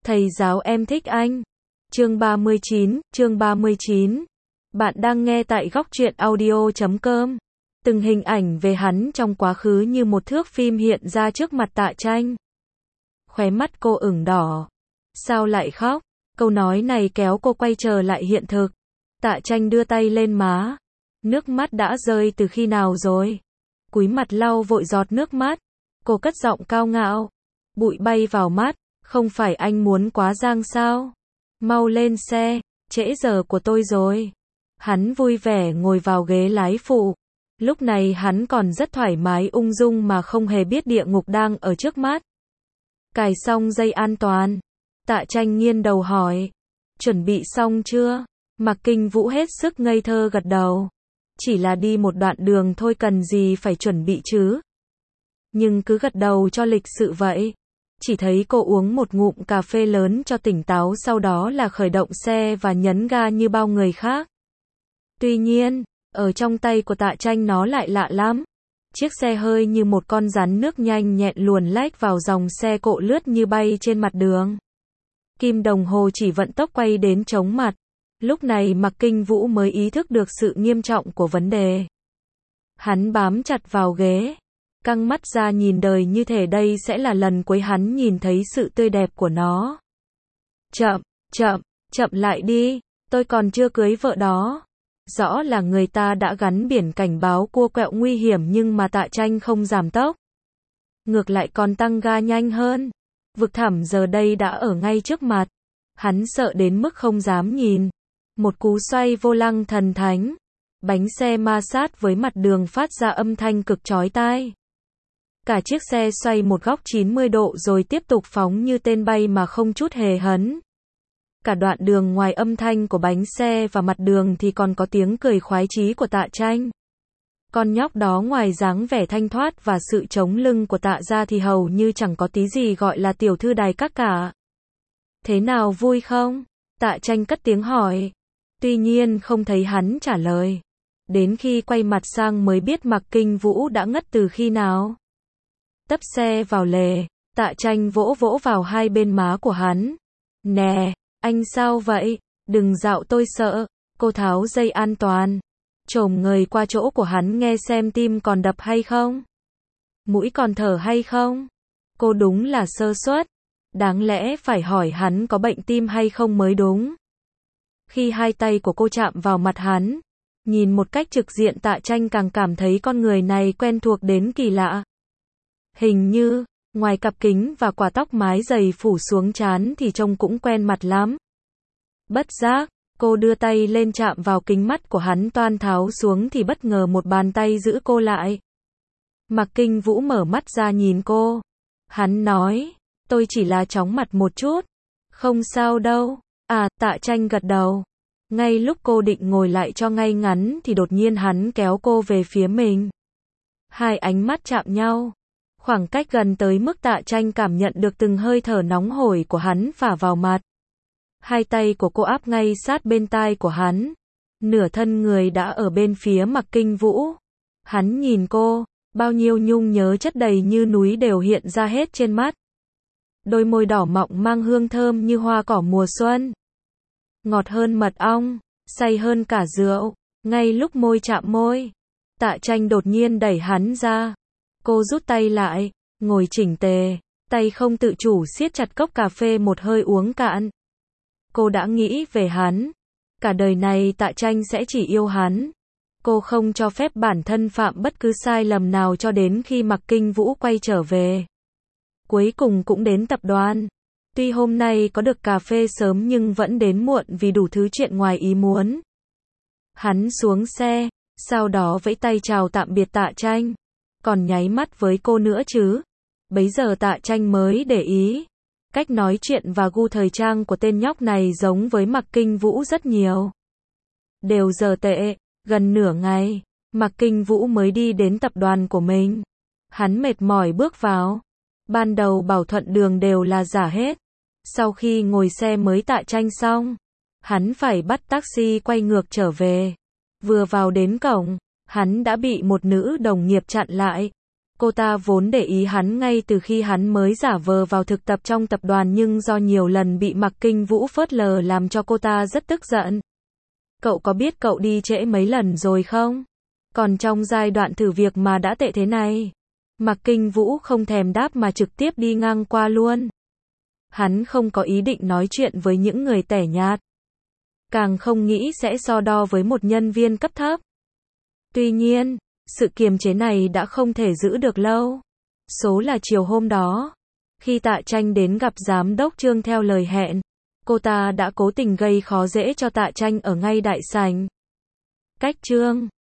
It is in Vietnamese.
Thầy giáo em thích anh. Chương 39. Bạn đang nghe tại góc truyện audio.com. Từng hình ảnh về hắn trong quá khứ như một thước phim hiện ra trước mặt Tạ Tranh. Khóe mắt cô ửng đỏ. Sao lại khóc? Câu nói này kéo cô quay trở lại hiện thực. Tạ Tranh đưa tay lên má. Nước mắt đã rơi từ khi nào rồi? Cúi mặt lau vội giọt nước mắt. Cô cất giọng cao ngạo. Bụi bay vào mắt. Không phải anh muốn quá giang sao? Mau lên xe, trễ giờ của tôi rồi. Hắn vui vẻ ngồi vào ghế lái phụ. Lúc này hắn còn rất thoải mái ung dung mà không hề biết địa ngục đang ở trước mắt. Cài xong dây an toàn. Tạ Tranh nghiêng đầu hỏi. Chuẩn bị xong chưa? Mạc Kinh Vũ hết sức ngây thơ gật đầu. Chỉ là đi một đoạn đường thôi cần gì phải chuẩn bị chứ? Nhưng cứ gật đầu cho lịch sự vậy. Chỉ thấy cô uống một ngụm cà phê lớn cho tỉnh táo, sau đó là khởi động xe và nhấn ga như bao người khác. Tuy nhiên, ở trong tay của Tạ Tranh nó lại lạ lắm. Chiếc xe hơi như một con rắn nước nhanh nhẹn luồn lách vào dòng xe cộ lướt như bay trên mặt đường. Kim đồng hồ chỉ vận tốc quay đến chóng mặt. Lúc này Mạc Kinh Vũ mới ý thức được sự nghiêm trọng của vấn đề. Hắn bám chặt vào ghế. Căng mắt ra nhìn đời như thể đây sẽ là lần cuối hắn nhìn thấy sự tươi đẹp của nó. Chậm lại đi, tôi còn chưa cưới vợ đó. Rõ là người ta đã gắn biển cảnh báo cua quẹo nguy hiểm nhưng mà Tạ Tranh không giảm tốc. Ngược lại còn tăng ga nhanh hơn. Vực thẳm giờ đây đã ở ngay trước mặt. Hắn sợ đến mức không dám nhìn. Một cú xoay vô lăng thần thánh. Bánh xe ma sát với mặt đường phát ra âm thanh cực chói tai. Cả chiếc xe xoay một góc 90 độ rồi tiếp tục phóng như tên bay mà không chút hề hấn. Cả đoạn đường ngoài âm thanh của bánh xe và mặt đường thì còn có tiếng cười khoái chí của Tạ Tranh. Con nhóc đó ngoài dáng vẻ thanh thoát và sự chống lưng của Tạ ra thì hầu như chẳng có tí gì gọi là tiểu thư đài các cả. Thế nào, vui không? Tạ Tranh cất tiếng hỏi. Tuy nhiên không thấy hắn trả lời. Đến khi quay mặt sang mới biết Mạc Kinh Vũ đã ngất từ khi nào. Tấp xe vào lề, Tạ Tranh vỗ vào hai bên má của hắn. Nè, anh sao vậy? Đừng dạo tôi sợ. Cô tháo dây an toàn. Chồm người qua chỗ của hắn nghe xem tim còn đập hay không? Mũi còn thở hay không? Cô đúng là sơ suất. Đáng lẽ phải hỏi hắn có bệnh tim hay không mới đúng. Khi hai tay của cô chạm vào mặt hắn, nhìn một cách trực diện Tạ Tranh càng cảm thấy con người này quen thuộc đến kỳ lạ. Hình như, ngoài cặp kính và quả tóc mái dày phủ xuống trán thì trông cũng quen mặt lắm. Bất giác, cô đưa tay lên chạm vào kính mắt của hắn toan tháo xuống thì bất ngờ một bàn tay giữ cô lại. Mạc Kinh Vũ mở mắt ra nhìn cô. Hắn nói, tôi chỉ là chóng mặt một chút. Không sao đâu. À, Tạ Tranh gật đầu. Ngay lúc cô định ngồi lại cho ngay ngắn thì đột nhiên hắn kéo cô về phía mình. Hai ánh mắt chạm nhau. Khoảng cách gần tới mức Tạ Tranh cảm nhận được từng hơi thở nóng hổi của hắn phả vào mặt. Hai tay của cô áp ngay sát bên tai của hắn. Nửa thân người đã ở bên phía Mạc Kinh Vũ. Hắn nhìn cô, bao nhiêu nhung nhớ chất đầy như núi đều hiện ra hết trên mắt. Đôi môi đỏ mọng mang hương thơm như hoa cỏ mùa xuân. Ngọt hơn mật ong, say hơn cả rượu. Ngay lúc môi chạm môi, Tạ Tranh đột nhiên đẩy hắn ra. Cô rút tay lại, ngồi chỉnh tề, tay không tự chủ siết chặt cốc cà phê một hơi uống cạn. Cô đã nghĩ về hắn. Cả đời này Tạ Tranh sẽ chỉ yêu hắn. Cô không cho phép bản thân phạm bất cứ sai lầm nào cho đến khi Mạc Kinh Vũ quay trở về. Cuối cùng cũng đến tập đoàn. Tuy hôm nay có được cà phê sớm nhưng vẫn đến muộn vì đủ thứ chuyện ngoài ý muốn. Hắn xuống xe, sau đó vẫy tay chào tạm biệt Tạ Tranh. Còn nháy mắt với cô nữa chứ. Bấy giờ Tạ Tranh mới để ý. Cách nói chuyện và gu thời trang của tên nhóc này giống với Mạc Kinh Vũ rất nhiều. Đều giờ tệ, gần nửa ngày, Mạc Kinh Vũ mới đi đến tập đoàn của mình. Hắn mệt mỏi bước vào. Ban đầu bảo thuận đường đều là giả hết. Sau khi ngồi xe mới Tạ Tranh xong, hắn phải bắt taxi quay ngược trở về. Vừa vào đến cổng, hắn đã bị một nữ đồng nghiệp chặn lại. Cô ta vốn để ý hắn ngay từ khi hắn mới giả vờ vào thực tập trong tập đoàn nhưng do nhiều lần bị Mạc Kinh Vũ phớt lờ làm cho cô ta rất tức giận. Cậu có biết cậu đi trễ mấy lần rồi không? Còn trong giai đoạn thử việc mà đã tệ thế này. Mạc Kinh Vũ không thèm đáp mà trực tiếp đi ngang qua luôn. Hắn không có ý định nói chuyện với những người tẻ nhạt. Càng không nghĩ sẽ so đo với một nhân viên cấp thấp. Tuy nhiên, sự kiềm chế này đã không thể giữ được lâu. Số là chiều hôm đó, khi Tạ Tranh đến gặp giám đốc Trương theo lời hẹn, cô ta đã cố tình gây khó dễ cho Tạ Tranh ở ngay đại sảnh. Cách Trương